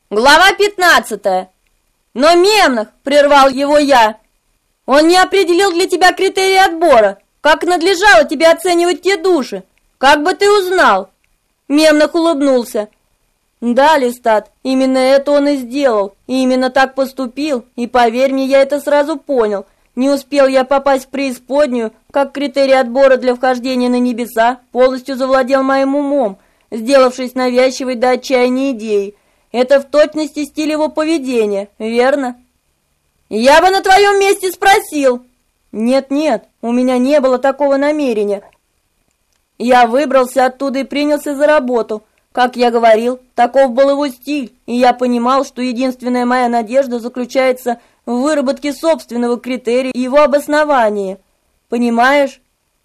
Глава 15. Но Мемнах, прервал его я, он не определил для тебя критерии отбора. Как надлежало тебе оценивать те души? Как бы ты узнал? Мемнах улыбнулся. Да, Листат, именно это он и сделал, и именно так поступил, и поверь мне, я это сразу понял. Не успел я попасть в преисподнюю, как критерий отбора для вхождения на небеса полностью завладел моим умом, сделавшись навязчивой до отчаяния идеей. Это в точности стиль его поведения, верно? Я бы на твоем месте спросил. Нет, у меня не было такого намерения. Я выбрался оттуда и принялся за работу. Как я говорил, таков был его стиль, и я понимал, что единственная моя надежда заключается в выработке собственного критерия и его обосновании. Понимаешь?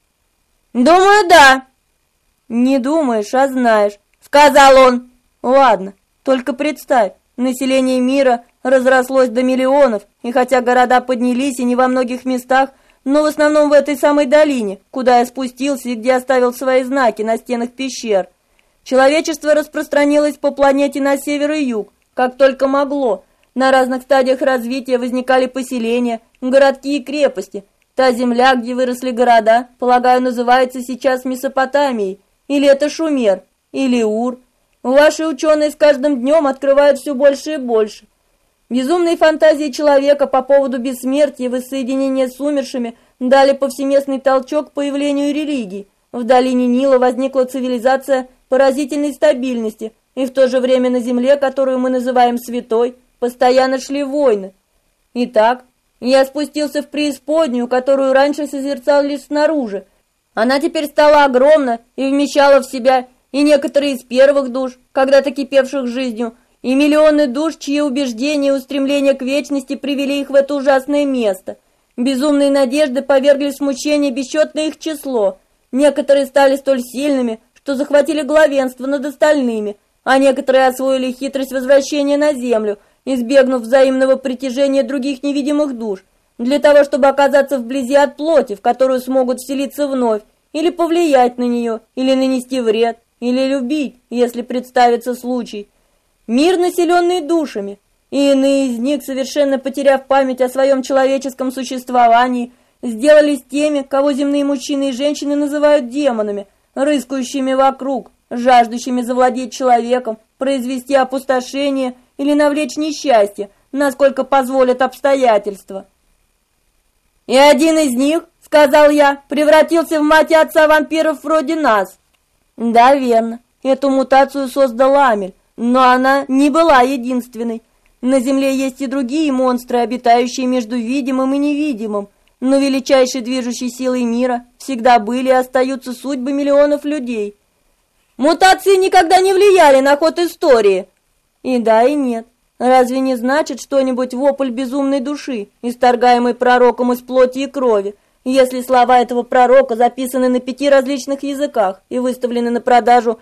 Думаю, да. Не думаешь, а знаешь, сказал он. Ладно, только представь, население мира разрослось до миллионов, и хотя города поднялись и не во многих местах, но в основном в этой самой долине, куда я спустился и где оставил свои знаки на стенах пещер. Человечество распространилось по планете на север и юг, как только могло. На разных стадиях развития возникали поселения, городки и крепости. Та земля, где выросли города, полагаю, называется сейчас Месопотамией, или это Шумер, или Ур. Ваши ученые с каждым днем открывают все больше и больше. Безумные фантазии человека по поводу бессмертия и воссоединения с умершими дали повсеместный толчок к появлению религий. В долине Нила возникла цивилизация поразительной стабильности, и в то же время на земле, которую мы называем святой, постоянно шли войны. Итак, я спустился в преисподнюю, которую раньше созерцал лишь снаружи. Она теперь стала огромна и вмещала в себя и некоторые из первых душ, когда-то кипевших жизнью, и миллионы душ, чьи убеждения и устремления к вечности привели их в это ужасное место. Безумные надежды повергли в смущение бесчетное их число. Некоторые стали столь сильными, что захватили главенство над остальными, а некоторые освоили хитрость возвращения на землю, избегнув взаимного притяжения других невидимых душ, для того, чтобы оказаться вблизи от плоти, в которую смогут вселиться вновь, или повлиять на нее, или нанести вред, или любить, если представится случай. Мир, населенный душами, и иные из них, совершенно потеряв память о своем человеческом существовании, сделались теми, кого земные мужчины и женщины называют демонами, рыскающими вокруг, жаждущими завладеть человеком, произвести опустошение или навлечь несчастье, насколько позволят обстоятельства. И один из них, сказал я, превратился в мать и отца вампиров вроде нас. Да, верно, эту мутацию создал Амель, но она не была единственной. На Земле есть и другие монстры, обитающие между видимым и невидимым, но величайшей движущей силой мира всегда были и остаются судьбы миллионов людей. Мутации никогда не влияли на ход истории. И да, и нет. Разве не значит что-нибудь вопль безумной души, исторгаемый пророком из плоти и крови, если слова этого пророка записаны на 5 различных языках и выставлены на продажу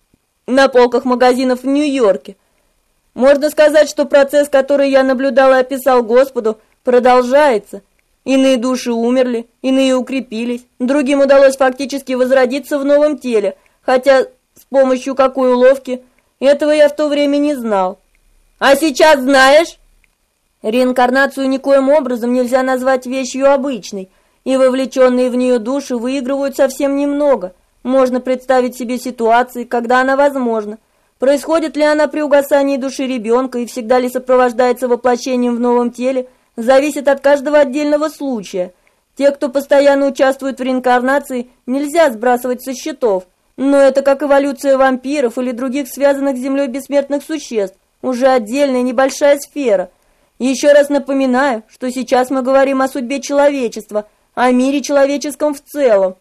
на полках магазинов в Нью-Йорке? Можно сказать, что процесс, который я наблюдал и описал Господу, продолжается. Иные души умерли, иные укрепились, другим удалось фактически возродиться в новом теле, хотя с помощью какой уловки, этого я в то время не знал. А сейчас знаешь? Реинкарнацию никоим образом нельзя назвать вещью обычной, и вовлеченные в нее души выигрывают совсем немного. Можно представить себе ситуации, когда она возможна. Происходит ли она при угасании души ребенка и всегда ли сопровождается воплощением в новом теле, зависит от каждого отдельного случая. Те, кто постоянно участвует в реинкарнации, нельзя сбрасывать со счетов, но это как эволюция вампиров или других связанных с Землей бессмертных существ, уже отдельная небольшая сфера. Еще раз напоминаю, что сейчас мы говорим о судьбе человечества, о мире человеческом в целом.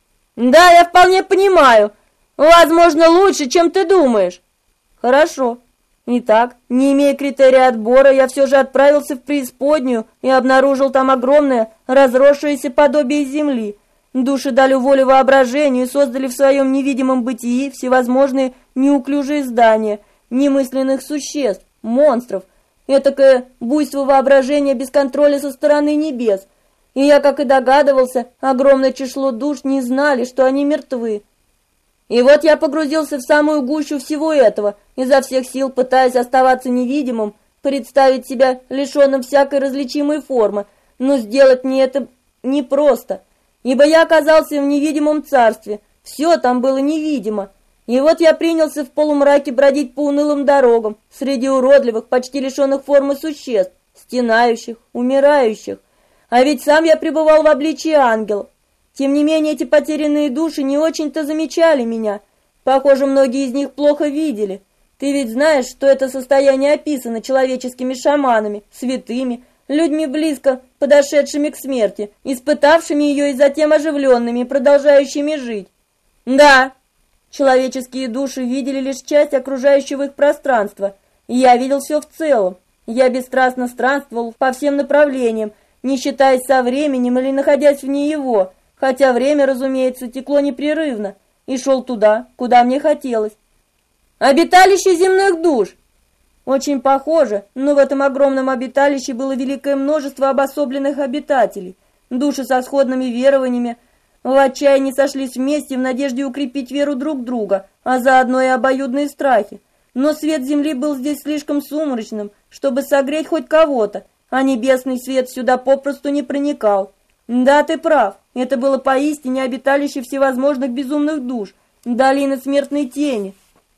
Да, я вполне понимаю. Возможно, лучше, чем ты думаешь. Хорошо. Итак, не имея критерия отбора, я все же отправился в преисподнюю и обнаружил там огромное, разросшееся подобие земли. Души дали волю воображению и создали в своем невидимом бытии всевозможные неуклюжие здания, немысленных существ, монстров, этакое буйство воображения без контроля со стороны небес. И я, как и догадывался, огромное число душ не знали, что они мертвы. И вот я погрузился в самую гущу всего этого, изо всех сил пытаясь оставаться невидимым, представить себя лишенным всякой различимой формы, но сделать мне это непросто, ибо я оказался в невидимом царстве, все там было невидимо. И вот я принялся в полумраке бродить по унылым дорогам, среди уродливых, почти лишенных формы существ, стенающих, умирающих. А ведь сам я пребывал в обличии ангелов. Тем не менее, эти потерянные души не очень-то замечали меня. Похоже, многие из них плохо видели. Ты ведь знаешь, что это состояние описано человеческими шаманами, святыми, людьми близко подошедшими к смерти, испытавшими ее и затем оживленными, продолжающими жить. Да, человеческие души видели лишь часть окружающего их пространства, и я видел все в целом. Я бесстрастно странствовал по всем направлениям, не считаясь со временем или находясь вне его, хотя время, разумеется, текло непрерывно, и шел туда, куда мне хотелось. Обиталище земных душ! Очень похоже, но в этом огромном обиталище было великое множество обособленных обитателей. Души со сходными верованиями в отчаянии сошлись вместе в надежде укрепить веру друг друга, а заодно и обоюдные страхи. Но свет земли был здесь слишком сумрачным, чтобы согреть хоть кого-то, а небесный свет сюда попросту не проникал. Да, ты прав, это было поистине обиталище всевозможных безумных душ, долина смертной тени.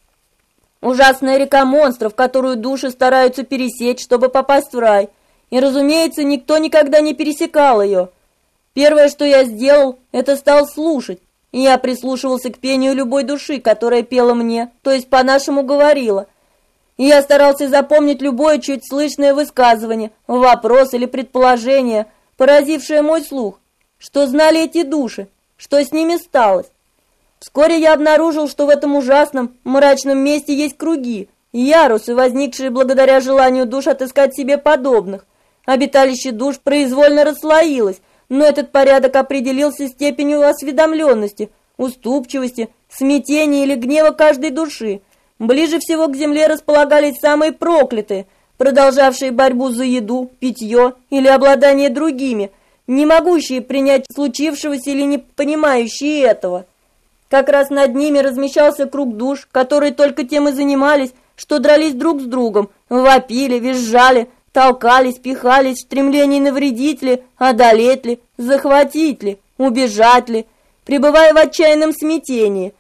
Ужасная река монстров, которую души стараются пересечь, чтобы попасть в рай. И, разумеется, никто никогда не пересекал ее. Первое, что я сделал, это стал слушать. И я прислушивался к пению любой души, которая пела мне, то есть по-нашему говорила. И я старался запомнить любое чуть слышное высказывание, вопрос или предположение, поразившее мой слух. Что знали эти души? Что с ними сталось? Вскоре я обнаружил, что в этом ужасном, мрачном месте есть круги, ярусы, возникшие благодаря желанию душ отыскать себе подобных. Обиталище душ произвольно расслоилось, но этот порядок определился степенью осведомленности, уступчивости, смятения или гнева каждой души. Ближе всего к земле располагались самые проклятые, продолжавшие борьбу за еду, питье или обладание другими, не могущие принять случившегося или не понимающие этого. Как раз над ними размещался круг душ, которые только тем и занимались, что дрались друг с другом, вопили, визжали, толкались, пихались в стремлении навредить ли, одолеть ли, захватить ли, убежать ли, пребывая в отчаянном смятении.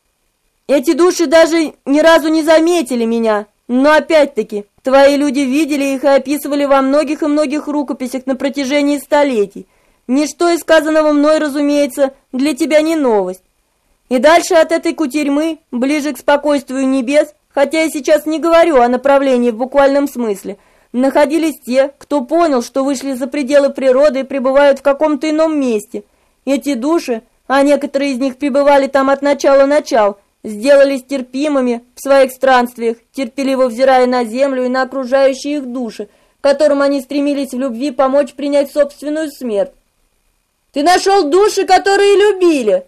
Эти души даже ни разу не заметили меня, но опять-таки твои люди видели их и описывали во многих и многих рукописях на протяжении столетий. Ничто из сказанного мной, разумеется, для тебя не новость. И дальше от этой кутерьмы, ближе к спокойствию небес, хотя я сейчас не говорю о направлении в буквальном смысле, находились те, кто понял, что вышли за пределы природы и пребывают в каком-то ином месте. Эти души, а некоторые из них пребывали там от начала, сделались терпимыми в своих странствиях, терпеливо взирая на землю и на окружающие их души, которым они стремились в любви помочь принять собственную смерть. Ты нашел души, которые любили?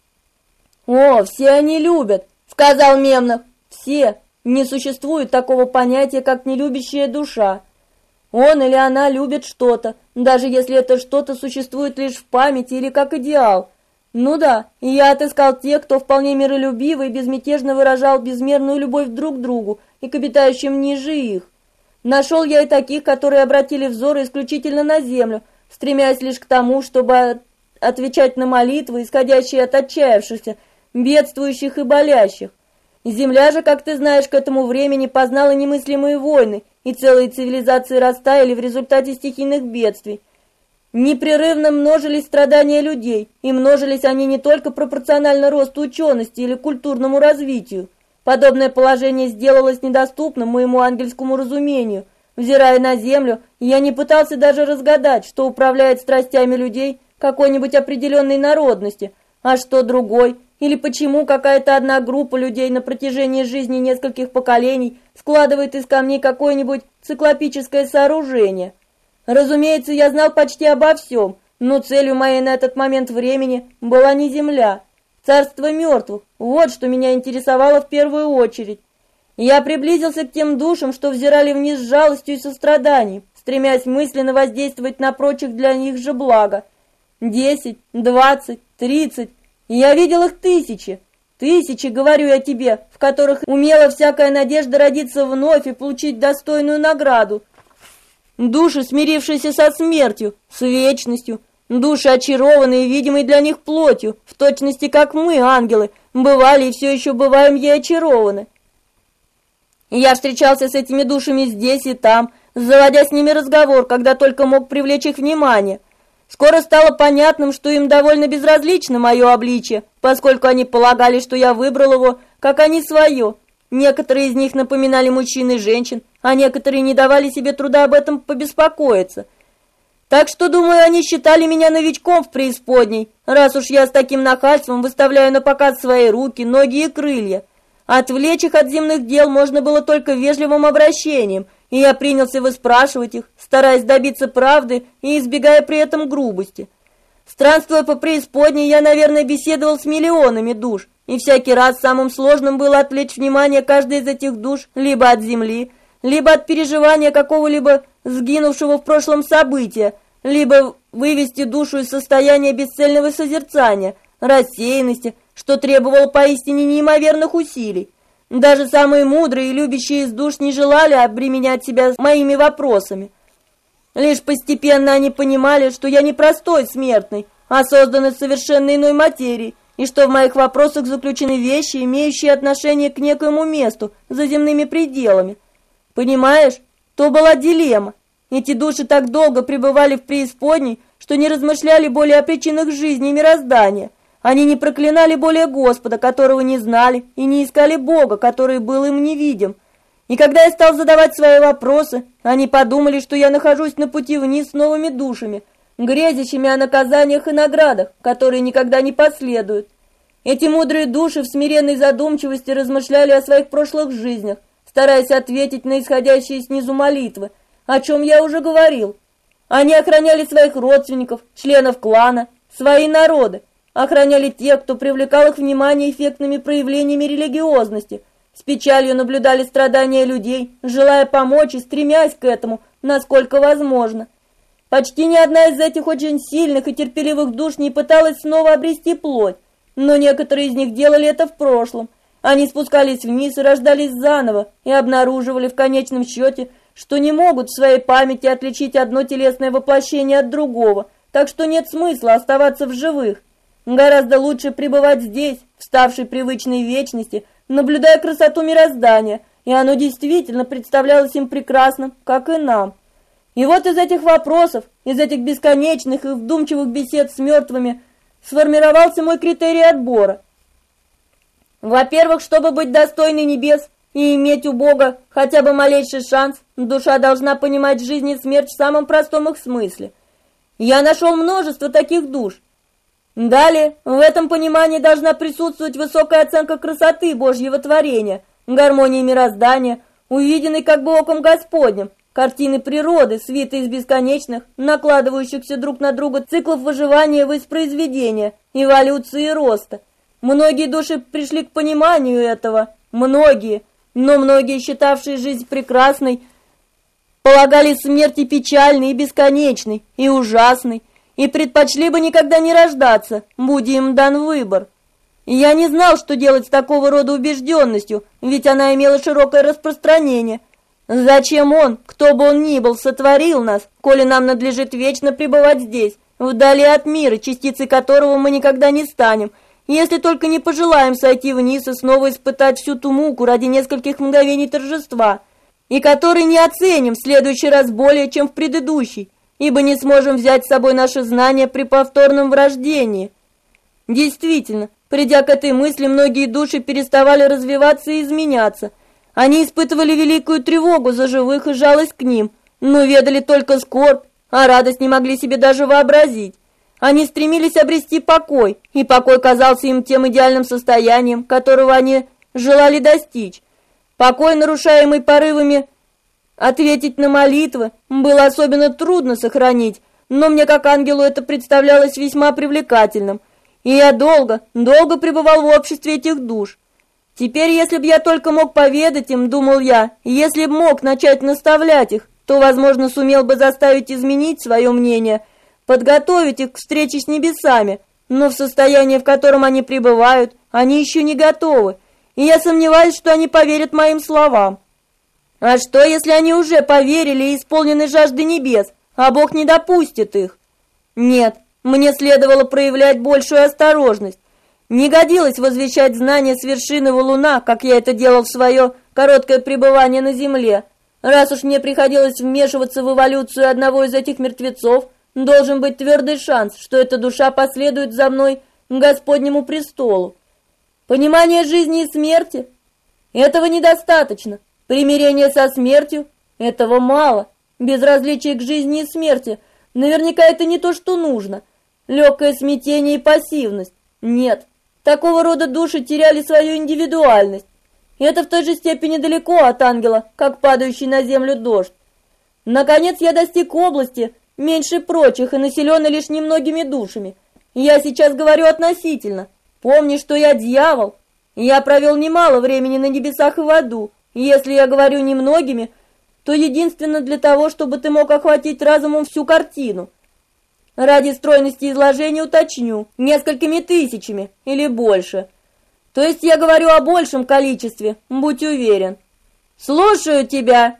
«О, все они любят», — сказал Мемнах. «Все. Не существует такого понятия, как нелюбящая душа. Он или она любит что-то, даже если это что-то существует лишь в памяти или как идеал. Ну да, и я отыскал тех, кто вполне миролюбиво и безмятежно выражал безмерную любовь друг к другу и к обитающим ниже их. Нашел я и таких, которые обратили взоры исключительно на землю, стремясь лишь к тому, чтобы отвечать на молитвы, исходящие от отчаявшихся, бедствующих и болящих. Земля же, как ты знаешь, к этому времени познала немыслимые войны, и целые цивилизации растаяли в результате стихийных бедствий. Непрерывно множились страдания людей, и множились они не только пропорционально росту учености или культурному развитию. Подобное положение сделалось недоступным моему ангельскому разумению. Взирая на землю, я не пытался даже разгадать, что управляет страстями людей какой-нибудь определенной народности, а что другой, или почему какая-то одна группа людей на протяжении жизни нескольких поколений складывает из камней какое-нибудь циклопическое сооружение. Разумеется, я знал почти обо всем, но целью моей на этот момент времени была не земля. Царство мертвых, вот что меня интересовало в первую очередь. Я приблизился к тем душам, что взирали вниз с жалостью и состраданием, стремясь мысленно воздействовать на прочих для них же блага. 10, 20, 30, я видел их тысячи. Тысячи, говорю я тебе, в которых умела всякая надежда родиться вновь и получить достойную награду. Души, смирившиеся со смертью, с вечностью, души, очарованные видимой для них плотью, в точности как мы, ангелы, бывали и все еще бываем ей очарованы. Я встречался с этими душами здесь и там, заводя с ними разговор, когда только мог привлечь их внимание. Скоро стало понятным, что им довольно безразлично мое обличие, поскольку они полагали, что я выбрал его, как они свое. Некоторые из них напоминали мужчин и женщин, а некоторые не давали себе труда об этом побеспокоиться. Так что, думаю, они считали меня новичком в преисподней, раз уж я с таким нахальством выставляю на показ свои руки, ноги и крылья. Отвлечь их от земных дел можно было только вежливым обращением, и я принялся выспрашивать их, стараясь добиться правды и избегая при этом грубости. Странствуя по преисподней, я, наверное, беседовал с миллионами душ, и всякий раз самым сложным было отвлечь внимание каждой из этих душ либо от земли, либо от переживания какого-либо сгинувшего в прошлом события, либо вывести душу из состояния бесцельного созерцания, рассеянности, что требовало поистине неимоверных усилий. Даже самые мудрые и любящие из душ не желали обременять себя моими вопросами. Лишь постепенно они понимали, что я не простой смертный, а создан из совершенно иной материи, и что в моих вопросах заключены вещи, имеющие отношение к некоему месту за земными пределами. Понимаешь, то была дилемма. Эти души так долго пребывали в преисподней, что не размышляли более о причинах жизни и мироздания. Они не проклинали более Господа, которого не знали, и не искали Бога, который был им невидим. И когда я стал задавать свои вопросы, они подумали, что я нахожусь на пути вниз с новыми душами, грезящими о наказаниях и наградах, которые никогда не последуют. Эти мудрые души в смиренной задумчивости размышляли о своих прошлых жизнях, стараясь ответить на исходящие снизу молитвы, о чем я уже говорил. Они охраняли своих родственников, членов клана, свои народы, охраняли тех, кто привлекал их внимание эффектными проявлениями религиозности, с печалью наблюдали страдания людей, желая помочь и стремясь к этому, насколько возможно. Почти ни одна из этих очень сильных и терпеливых душ не пыталась снова обрести плоть, но некоторые из них делали это в прошлом. Они спускались вниз и рождались заново, и обнаруживали в конечном счете, что не могут в своей памяти отличить одно телесное воплощение от другого, так что нет смысла оставаться в живых. Гораздо лучше пребывать здесь, в ставшей привычной вечности, наблюдая красоту мироздания, и оно действительно представлялось им прекрасным, как и нам. И вот из этих вопросов, из этих бесконечных и вдумчивых бесед с мертвыми, сформировался мой критерий отбора. Во-первых, чтобы быть достойной небес и иметь у Бога хотя бы малейший шанс, душа должна понимать жизнь и смерть в самом простом их смысле. Я нашел множество таких душ. Далее, в этом понимании должна присутствовать высокая оценка красоты Божьего творения, гармонии мироздания, увиденной как бы оком Господним, картины природы, свиты из бесконечных, накладывающихся друг на друга циклов выживания и воспроизведения, эволюции и роста. Многие души пришли к пониманию этого, многие, но многие, считавшие жизнь прекрасной, полагали смерть и печальной, и бесконечной, и ужасной, и предпочли бы никогда не рождаться, будь им дан выбор. И я не знал, что делать с такого рода убежденностью, ведь она имела широкое распространение. Зачем он, кто бы он ни был, сотворил нас, коли нам надлежит вечно пребывать здесь, вдали от мира, частицей которого мы никогда не станем, если только не пожелаем сойти вниз и снова испытать всю ту муку ради нескольких мгновений торжества, и который не оценим в следующий раз более, чем в предыдущий, ибо не сможем взять с собой наши знания при повторном рождении. Действительно, придя к этой мысли, многие души переставали развиваться и изменяться. Они испытывали великую тревогу за живых и жалость к ним, но ведали только скорбь, а радость не могли себе даже вообразить. Они стремились обрести покой, и покой казался им тем идеальным состоянием, которого они желали достичь. Покой, нарушаемый порывами ответить на молитвы, было особенно трудно сохранить, но мне как ангелу это представлялось весьма привлекательным, и я долго пребывал в обществе этих душ. Теперь, если бы я только мог поведать им, думал я, если бы мог начать наставлять их, то, возможно, сумел бы заставить изменить свое мнение, подготовить их к встрече с небесами, но в состоянии, в котором они пребывают, они еще не готовы, и я сомневаюсь, что они поверят моим словам. А что, если они уже поверили и исполнены жажды небес, а Бог не допустит их? Нет, мне следовало проявлять большую осторожность. Не годилось возвещать знания с вершины валуна, как я это делал в свое короткое пребывание на земле. Раз уж мне приходилось вмешиваться в эволюцию одного из этих мертвецов, должен быть твердый шанс, что эта душа последует за мной к Господнему престолу. Понимание жизни и смерти? Этого недостаточно. Примирение со смертью? Этого мало. Безразличие к жизни и смерти? Наверняка это не то, что нужно. Легкое смятение и пассивность? Нет. Такого рода души теряли свою индивидуальность. Это в той же степени далеко от ангела, как падающий на землю дождь. Наконец я достиг области, меньше прочих и населенной лишь немногими душами. Я сейчас говорю относительно. Помни, что я дьявол. Я провел немало времени на небесах и в аду. Если я говорю немногими, то единственно для того, чтобы ты мог охватить разумом всю картину. Ради стройности изложения уточню, несколькими тысячами или больше. То есть я говорю о большем количестве, будь уверен. Слушаю тебя.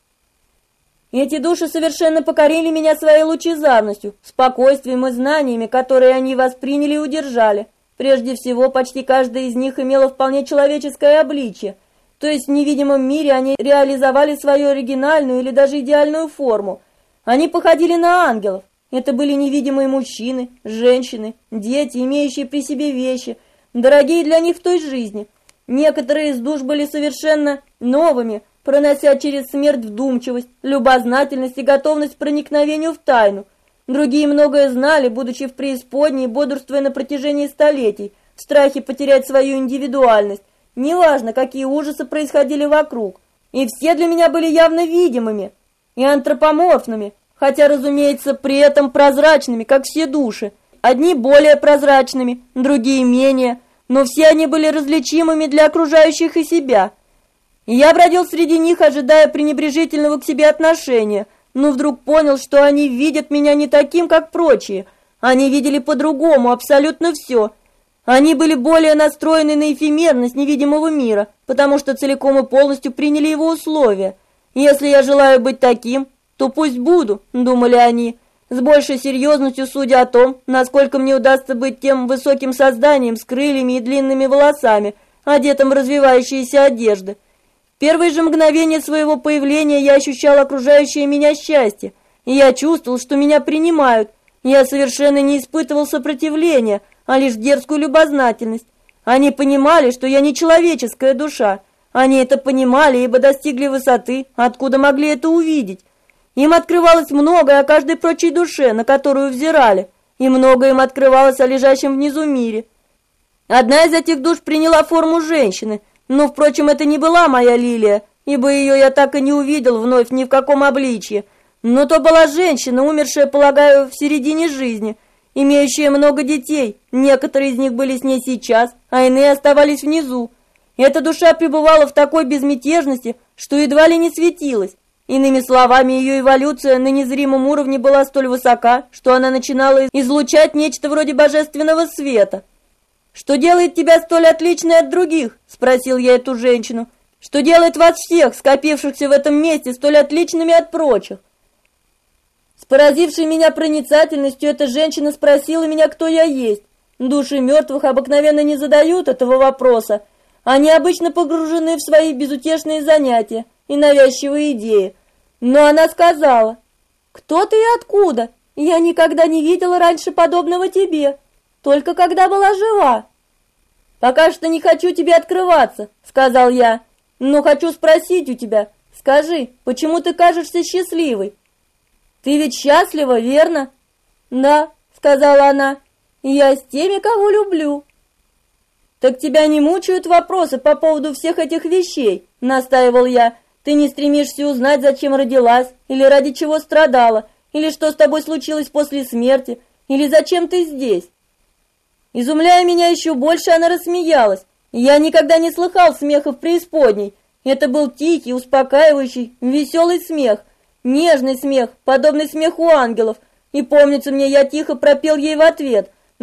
Эти души совершенно покорили меня своей лучезарностью, спокойствием и знаниями, которые они восприняли и удержали. Прежде всего, почти каждая из них имела вполне человеческое обличие, то есть в невидимом мире они реализовали свою оригинальную или даже идеальную форму. Они походили на ангелов. Это были невидимые мужчины, женщины, дети, имеющие при себе вещи, дорогие для них в той жизни. Некоторые из душ были совершенно новыми, пронося через смерть вдумчивость, любознательность и готовность к проникновению в тайну. Другие многое знали, будучи в преисподней, бодрствуя на протяжении столетий, в страхе потерять свою индивидуальность. Неважно, какие ужасы происходили вокруг. И все для меня были явно видимыми и антропоморфными, хотя, разумеется, при этом прозрачными, как все души. Одни более прозрачными, другие менее, но все они были различимыми для окружающих и себя. И я бродил среди них, ожидая пренебрежительного к себе отношения, но вдруг понял, что они видят меня не таким, как прочие. Они видели по-другому абсолютно все. Они были более настроены на эфемерность невидимого мира, потому что целиком и полностью приняли его условия. Если я желаю быть таким, то пусть буду, думали они, с большей серьезностью судя о том, насколько мне удастся быть тем высоким созданием с крыльями и длинными волосами, одетым в развивающиеся одежды. В первые же мгновения своего появления я ощущал окружающее меня счастье, и я чувствовал, что меня принимают. Я совершенно не испытывал сопротивления, а лишь дерзкую любознательность. Они понимали, что я не человеческая душа. Они это понимали, ибо достигли высоты, откуда могли это увидеть. Им открывалось многое о каждой прочей душе, на которую взирали, и многое им открывалось о лежащем внизу мире. Одна из этих душ приняла форму женщины, но, впрочем, это не была моя Лилия, ибо ее я так и не увидел вновь ни в каком обличье. Но то была женщина, умершая, полагаю, в середине жизни, имеющая много детей. Некоторые из них были с ней сейчас, а иные оставались внизу. Эта душа пребывала в такой безмятежности, что едва ли не светилась. Иными словами, ее эволюция на незримом уровне была столь высока, что она начинала излучать нечто вроде божественного света. «Что делает тебя столь отличной от других?» – спросил я эту женщину. «Что делает вас всех, скопившихся в этом месте, столь отличными от прочих?» С поразившей меня проницательностью эта женщина спросила меня, кто я есть. Души мертвых обыкновенно не задают этого вопроса. Они обычно погружены в свои безутешные занятия и навязчивые идеи. Но она сказала: «Кто ты и откуда? Я никогда не видела раньше подобного тебе, только когда была жива». «Пока что не хочу тебе открываться», — сказал я, «но хочу спросить у тебя. Скажи, почему ты кажешься счастливой?» «Ты ведь счастлива, верно?» «Да», — сказала она, — «я с теми, кого люблю». «Так тебя не мучают вопросы по поводу всех этих вещей?» — настаивал я. «Ты не стремишься узнать, зачем родилась, или ради чего страдала, или что с тобой случилось после смерти, или зачем ты здесь?» Изумляя меня еще больше, она рассмеялась. Я никогда не слыхал смеха в преисподней. Это был тихий, успокаивающий, веселый смех, нежный смех, подобный смеху ангелов. И помнится мне, я тихо пропел ей в ответ: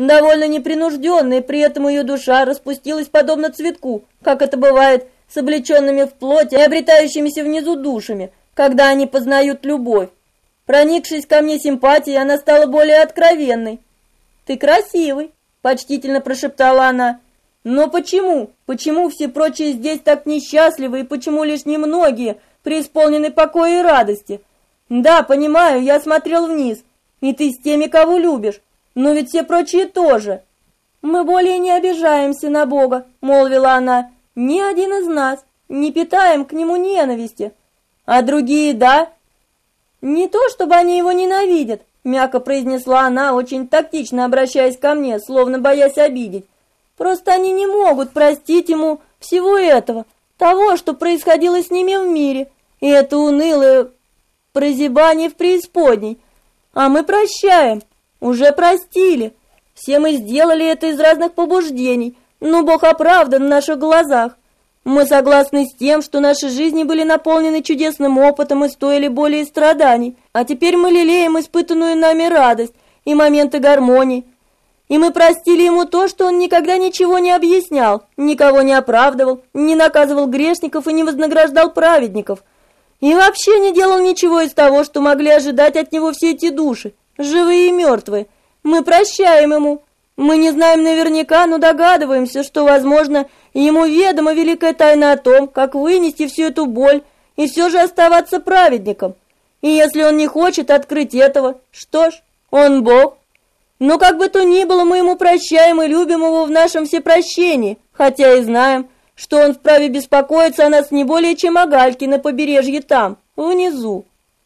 довольно непринужденная, при этом ее душа распустилась подобно цветку, как это бывает с облеченными в плоти и обретающимися внизу душами, когда они познают любовь. Проникшись ко мне симпатией, она стала более откровенной. «Ты красивый», — почтительно прошептала она. «Но почему? Почему все прочие здесь так несчастливы, и почему лишь немногие преисполнены покоя и радости? Да, понимаю, я смотрел вниз, и ты с теми, кого любишь, но ведь все прочие тоже». «Мы более не обижаемся на Бога», — молвила она. «Ни один из нас, не питаем к Нему ненависти. А другие, да?» «Не то, чтобы они Его ненавидят», — мягко произнесла она, очень тактично обращаясь ко мне, словно боясь обидеть. «Просто они не могут простить Ему всего этого, того, что происходило с ними в мире, и это унылое прозябание в преисподней. А мы прощаем, уже простили. Все мы сделали это из разных побуждений, но Бог оправдан в наших глазах. Мы согласны с тем, что наши жизни были наполнены чудесным опытом и стоили боли и страданий, а теперь мы лелеем испытанную нами радость и моменты гармонии. И мы простили Ему то, что Он никогда ничего не объяснял, никого не оправдывал, не наказывал грешников и не вознаграждал праведников. И вообще не делал ничего из того, что могли ожидать от Него все эти души, живые и мертвые. Мы прощаем Ему. Мы не знаем наверняка, но догадываемся, что, возможно, Ему ведома великая тайна о том, как вынести всю эту боль и все же оставаться праведником. И если Он не хочет открыть этого, что ж, Он Бог. Но как бы то ни было, мы Ему прощаем и любим Его в нашем всепрощении, хотя и знаем, что Он вправе беспокоиться о нас не более, чем о гальке на побережье там, внизу.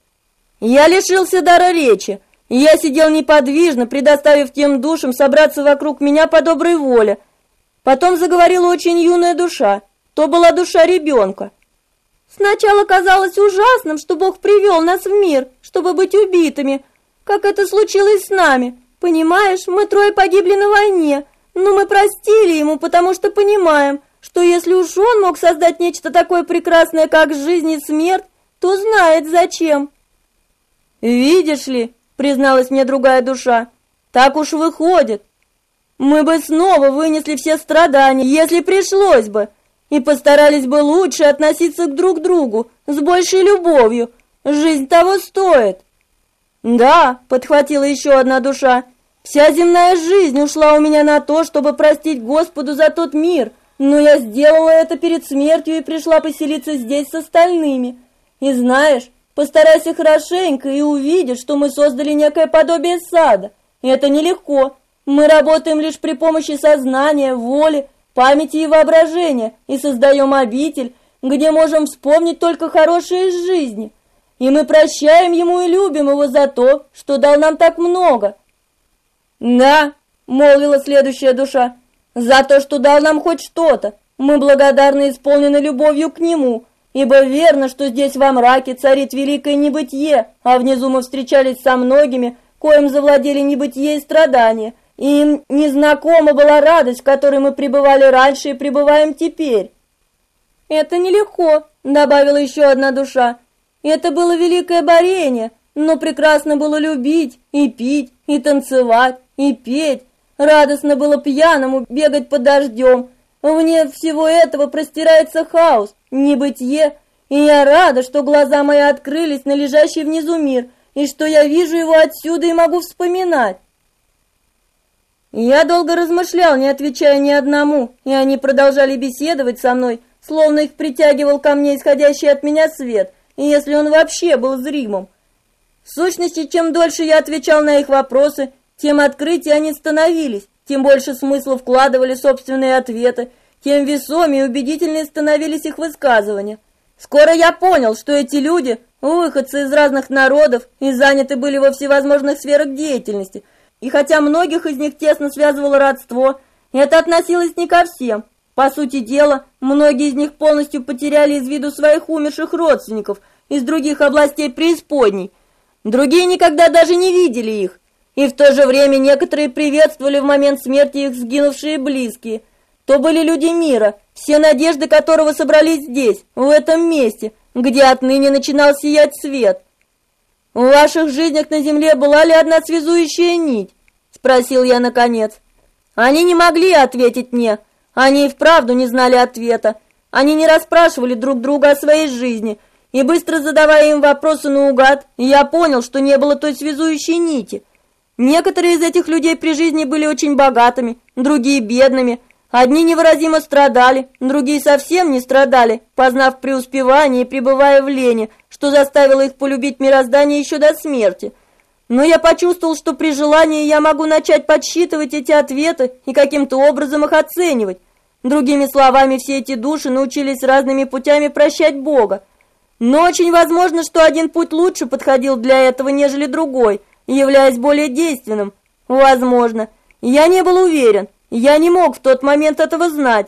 Я лишился дара речи, и я сидел неподвижно, предоставив тем душам собраться вокруг меня по доброй воле. Потом заговорила очень юная душа, то была душа ребенка. «Сначала казалось ужасным, что Бог привел нас в мир, чтобы быть убитыми, как это случилось с нами. Понимаешь, мы трое погибли на войне, но мы простили Ему, потому что понимаем, что если уж Он мог создать нечто такое прекрасное, как жизнь и смерть, то знает зачем». «Видишь ли», — призналась мне другая душа, — «так уж выходит. Мы бы снова вынесли все страдания, если пришлось бы, и постарались бы лучше относиться друг к другу, с большей любовью. Жизнь того стоит». «Да», — подхватила еще одна душа, — «вся земная жизнь ушла у меня на то, чтобы простить Господу за тот мир, но я сделала это перед смертью и пришла поселиться здесь с остальными. И знаешь, постарайся хорошенько и увидишь, что мы создали некое подобие сада. Это нелегко. Мы работаем лишь при помощи сознания, воли, памяти и воображения и создаем обитель, где можем вспомнить только хорошее из жизни. И мы прощаем Ему и любим Его за то, что дал нам так много». «Да», — молвила следующая душа, — «за то, что дал нам хоть что-то. Мы благодарны и исполнены любовью к Нему, ибо верно, что здесь во мраке царит великое небытие, а внизу мы встречались со многими, коим завладели небытие и страдания, и им незнакома была радость, в которой мы пребывали раньше и пребываем теперь». «Это нелегко», — добавила еще одна душа. «Это было великое борение, но прекрасно было любить, и пить, и танцевать, и петь. Радостно было пьяному бегать под дождем. Вне всего этого простирается хаос, небытие, и я рада, что глаза мои открылись на лежащий внизу мир, и что я вижу его отсюда и могу вспоминать». Я долго размышлял, не отвечая ни одному, и они продолжали беседовать со мной, словно их притягивал ко мне исходящий от меня свет, и если он вообще был зримым. В сущности, чем дольше я отвечал на их вопросы, тем открытие они становились, тем больше смысла вкладывали собственные ответы, тем весомее и убедительнее становились их высказывания. Скоро я понял, что эти люди, выходцы из разных народов, и заняты были во всевозможных сферах деятельности, и хотя многих из них тесно связывало родство, это относилось не ко всем. По сути дела, многие из них полностью потеряли из виду своих умерших родственников из других областей преисподней. Другие никогда даже не видели их. И в то же время некоторые приветствовали в момент смерти их сгинувшие близкие. То были люди мира, все надежды которого собрались здесь, в этом месте, где отныне начинал сиять свет. «В ваших жизнях на земле была ли одна связующая нить?» — спросил я наконец. Они не могли ответить мне. Они и вправду не знали ответа. Они не расспрашивали друг друга о своей жизни. И быстро задавая им вопросы наугад, я понял, что не было той связующей нити. Некоторые из этих людей при жизни были очень богатыми, другие бедными. Одни невыразимо страдали, другие совсем не страдали, познав преуспевание и пребывая в лени, что заставило их полюбить мироздание еще до смерти. Но я почувствовал, что при желании я могу начать подсчитывать эти ответы и каким-то образом их оценивать. Другими словами, все эти души научились разными путями прощать Бога. Но очень возможно, что один путь лучше подходил для этого, нежели другой, являясь более действенным. Возможно. Я не был уверен. Я не мог в тот момент этого знать.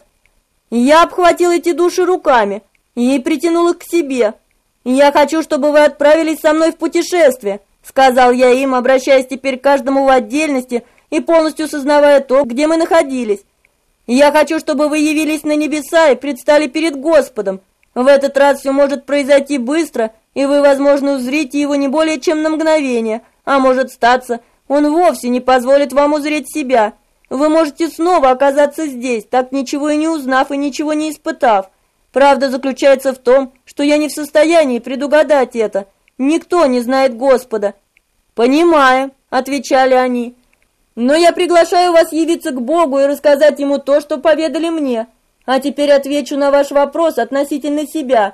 Я обхватил эти души руками и притянул их к себе. «Я хочу, чтобы вы отправились со мной в путешествие», — сказал я им, обращаясь теперь к каждому в отдельности и полностью сознавая то, где мы находились. «Я хочу, чтобы вы явились на небеса и предстали перед Господом. В этот раз все может произойти быстро, и вы, возможно, узрите его не более чем на мгновение, а может статься, он вовсе не позволит вам узреть себя. Вы можете снова оказаться здесь, так ничего и не узнав и ничего не испытав. Правда заключается в том, что я не в состоянии предугадать это. Никто не знает Господа». «Понимаю», — отвечали они. «Но я приглашаю вас явиться к Богу и рассказать Ему то, что поведали мне. А теперь отвечу на ваш вопрос относительно себя.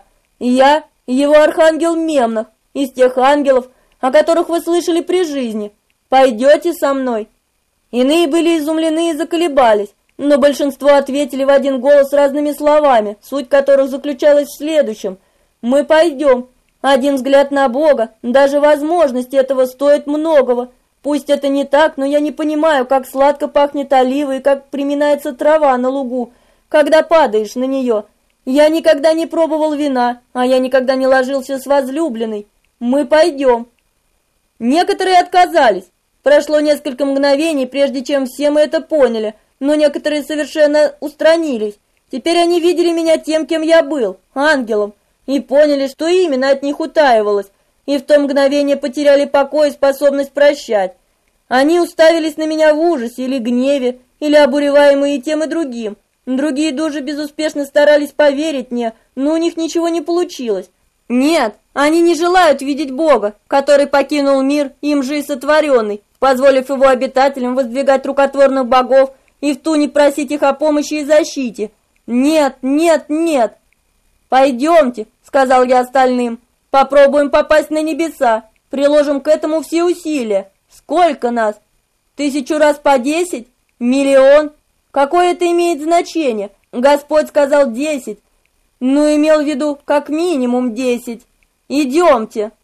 Я его архангел Мемнах, из тех ангелов, о которых вы слышали при жизни. Пойдете со мной?» Иные были изумлены и заколебались, но большинство ответили в один голос разными словами, суть которых заключалась в следующем: «Мы пойдем. Один взгляд на Бога, даже возможность этого стоит многого. Пусть это не так, но я не понимаю, как сладко пахнет олива и как приминается трава на лугу, когда падаешь на нее. Я никогда не пробовал вина, а я никогда не ложился с возлюбленной. Мы пойдем». Некоторые отказались. Прошло несколько мгновений, прежде чем все мы это поняли, но некоторые совершенно устранились. Теперь они видели меня тем, кем я был, ангелом, и поняли, что именно от них утаивалось, и в то мгновение потеряли покой и способность прощать. Они уставились на меня в ужасе или гневе, или обуреваемые тем и другим. Другие души безуспешно старались поверить мне, но у них ничего не получилось. Нет, они не желают видеть Бога, который покинул мир, им же и сотворенный, позволив его обитателям воздвигать рукотворных богов и втуне просить их о помощи и защите. Нет, нет, нет. «Пойдемте», — сказал я остальным, — «попробуем попасть на небеса, приложим к этому все усилия. Сколько нас? 1000 раз по 10? Миллион? Какое это имеет значение? Господь сказал 10, но имел в виду как минимум 10. Идемте».